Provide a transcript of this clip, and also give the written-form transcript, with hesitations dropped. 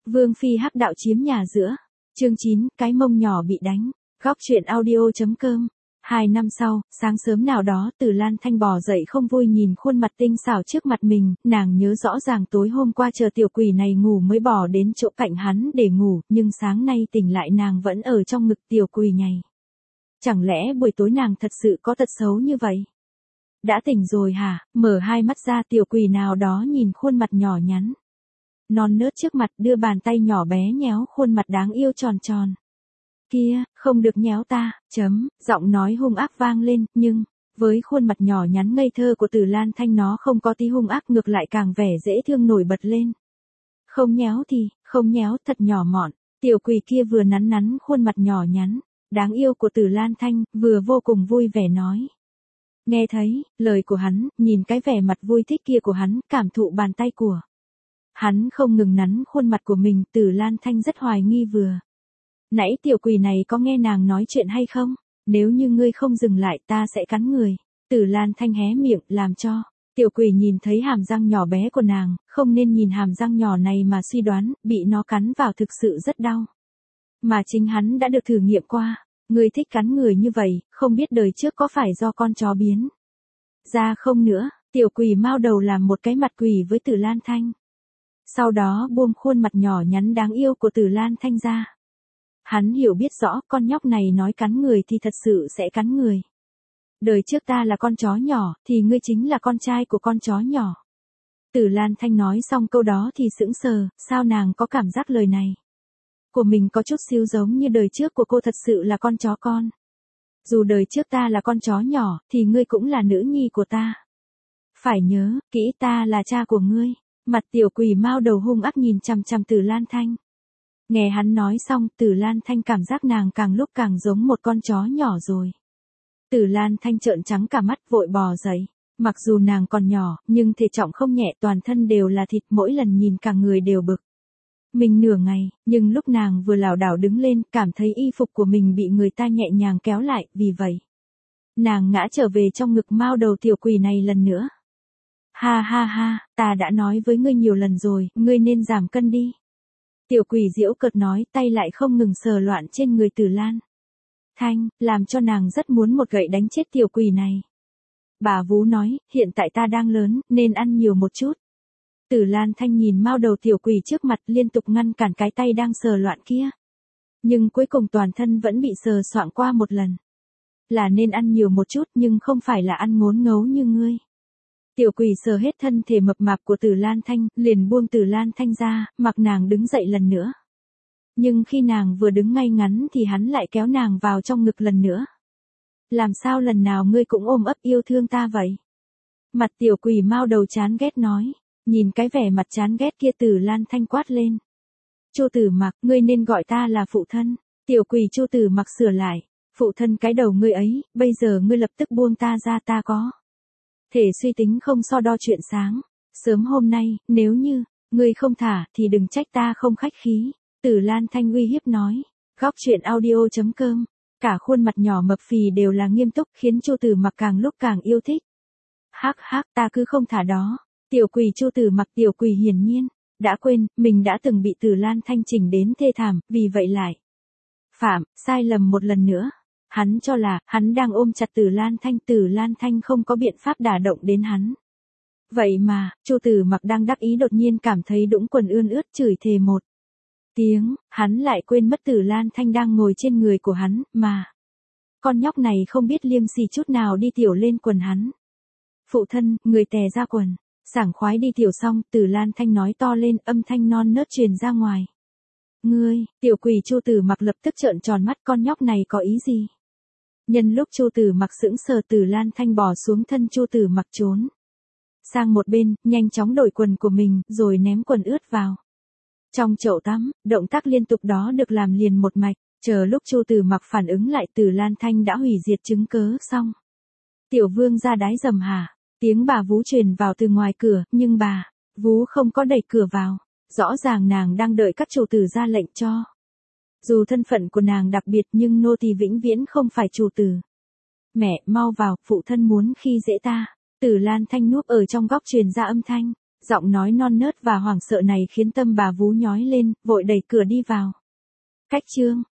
Vương phi hắc đạo chiếm nhà giữa. Chương 9, cái mông nhỏ bị đánh. Góc truyện audio.com. 2 năm sau, sáng sớm nào đó Từ Lan Thanh bò dậy không vui nhìn khuôn mặt tinh xảo trước mặt mình, nàng nhớ rõ ràng tối hôm qua chờ tiểu quỷ này ngủ mới bò đến chỗ cạnh hắn để ngủ, nhưng sáng nay tỉnh lại nàng vẫn ở trong ngực tiểu quỷ nhảy. Chẳng lẽ buổi tối nàng thật sự có tật xấu như vậy? Đã tỉnh rồi hả? Mở hai mắt ra tiểu quỷ nào đó nhìn khuôn mặt nhỏ nhắn non nớt trước mặt đưa bàn tay nhỏ bé nhéo khuôn mặt đáng yêu tròn tròn. Kia, không được nhéo ta, giọng nói hung ác vang lên, nhưng, với khuôn mặt nhỏ nhắn ngây thơ của Từ Lan Thanh nó không có tí hung ác ngược lại càng vẻ dễ thương nổi bật lên. Không nhéo thì, không nhéo thật nhỏ mọn, tiểu quỷ kia vừa nắn nắn khuôn mặt nhỏ nhắn, đáng yêu của Từ Lan Thanh, vừa vô cùng vui vẻ nói. Nghe thấy, lời của hắn, nhìn cái vẻ mặt vui thích kia của hắn, cảm thụ bàn tay của hắn không ngừng nắn khuôn mặt của mình, Từ Lan Thanh rất hoài nghi vừa. Nãy tiểu quỷ này có nghe nàng nói chuyện hay không? Nếu như ngươi không dừng lại ta sẽ cắn người. Từ Lan Thanh hé miệng làm cho tiểu quỷ nhìn thấy hàm răng nhỏ bé của nàng, không nên nhìn hàm răng nhỏ này mà suy đoán, bị nó cắn vào thực sự rất đau. Mà chính hắn đã được thử nghiệm qua, ngươi thích cắn người như vậy, không biết đời trước có phải do con chó biến ra không nữa. Tiểu quỷ mao đầu làm một cái mặt quỷ với Từ Lan Thanh. Sau đó buông khuôn mặt nhỏ nhắn đáng yêu của Từ Lan Thanh ra. Hắn hiểu biết rõ con nhóc này nói cắn người thì thật sự sẽ cắn người. Đời trước ta là con chó nhỏ, thì ngươi chính là con trai của con chó nhỏ. Từ Lan Thanh nói xong câu đó thì sững sờ, sao nàng có cảm giác lời này của mình có chút xíu giống như đời trước của cô thật sự là con chó con. Dù đời trước ta là con chó nhỏ, thì ngươi cũng là nữ nhi của ta. Phải nhớ, kỹ ta là cha của ngươi. Mặt tiểu quỷ mao đầu hung ác nhìn chằm chằm Từ Lan Thanh. Nghe hắn nói xong, Từ Lan Thanh cảm giác nàng càng lúc càng giống một con chó nhỏ rồi. Từ Lan Thanh trợn trắng cả mắt vội bò dậy. Mặc dù nàng còn nhỏ, nhưng thể trọng không nhẹ, toàn thân đều là thịt, mỗi lần nhìn cả người đều bực mình nửa ngày, nhưng lúc nàng vừa lảo đảo đứng lên, cảm thấy y phục của mình bị người ta nhẹ nhàng kéo lại, vì vậy nàng ngã trở về trong ngực mao đầu tiểu quỷ này lần nữa. Ha ha ha, ta đã nói với ngươi nhiều lần rồi, ngươi nên giảm cân đi. Tiểu quỷ giễu cợt nói, tay lại không ngừng sờ loạn trên người Từ Lan Thanh, làm cho nàng rất muốn một gậy đánh chết tiểu quỷ này. Bà vú nói, hiện tại ta đang lớn, nên ăn nhiều một chút. Từ Lan Thanh nhìn mao đầu tiểu quỷ trước mặt liên tục ngăn cản cái tay đang sờ loạn kia. Nhưng cuối cùng toàn thân vẫn bị sờ soạng qua một lần. Là nên ăn nhiều một chút nhưng không phải là ăn ngốn ngấu như ngươi. Tiểu quỷ sờ hết thân thể mập mạp của Từ Lan Thanh, liền buông Từ Lan Thanh ra, mặc nàng đứng dậy lần nữa. Nhưng khi nàng vừa đứng ngay ngắn thì hắn lại kéo nàng vào trong ngực lần nữa. Làm sao lần nào ngươi cũng ôm ấp yêu thương ta vậy? Mặt tiểu quỷ mao đầu chán ghét nói, nhìn cái vẻ mặt chán ghét kia Từ Lan Thanh quát lên. Chu Tử Mặc, ngươi nên gọi ta là phụ thân. Tiểu quỷ Chu Tử Mặc sửa lại, phụ thân cái đầu ngươi ấy, bây giờ ngươi lập tức buông ta ra, ta có thể suy tính không so đo chuyện sáng sớm hôm nay, nếu như ngươi không thả thì đừng trách ta không khách khí. Từ Lan Thanh uy hiếp nói. Góc truyện audio.com. Cả khuôn mặt nhỏ mập phì đều là nghiêm túc, khiến Chu Tử Mặc càng lúc càng yêu thích. Hắc hắc, ta cứ không thả đó. Tiểu quỷ Chu Tử Mặc, tiểu quỷ hiển nhiên đã quên mình đã từng bị Từ Lan Thanh chỉnh đến thê thảm, vì vậy lại phạm sai lầm một lần nữa. Hắn cho là hắn đang ôm chặt Từ Lan Thanh không có biện pháp đả động đến hắn. Vậy mà, Chu Tử Mặc đang đắc ý đột nhiên cảm thấy đũng quần ươn ướt, chửi thề một tiếng, hắn lại quên mất Từ Lan Thanh đang ngồi trên người của hắn, mà con nhóc này không biết liêm sỉ chút nào đi tiểu lên quần hắn. Phụ thân, người tè ra quần. Sảng khoái đi tiểu xong, Từ Lan Thanh nói to lên, âm thanh non nớt truyền ra ngoài. Ngươi, tiểu quỷ Chu Tử Mặc lập tức trợn tròn mắt, con nhóc này có ý gì? Nhân lúc Chu Tử Mặc sững sờ, Từ Lan Thanh bò xuống thân Chu Tử Mặc trốn sang một bên, nhanh chóng đổi quần của mình, rồi ném quần ướt vào trong chậu tắm. Động tác liên tục đó được làm liền một mạch, chờ lúc Chu Tử Mặc phản ứng lại, Từ Lan Thanh đã hủy diệt chứng cớ xong. Tiểu vương ra đái dầm hả? Tiếng bà vú truyền vào từ ngoài cửa, nhưng bà vú không có đẩy cửa vào. Rõ ràng nàng đang đợi các chủ tử ra lệnh cho. Dù thân phận của nàng đặc biệt nhưng nô tỳ vĩnh viễn không phải chủ tử. Mẹ, mau vào, phụ thân muốn khi dễ ta. Từ Lan Thanh núp ở trong góc truyền ra âm thanh. Giọng nói non nớt và hoảng sợ này khiến tâm bà Vú nhói lên, vội đẩy cửa đi vào. Cách chương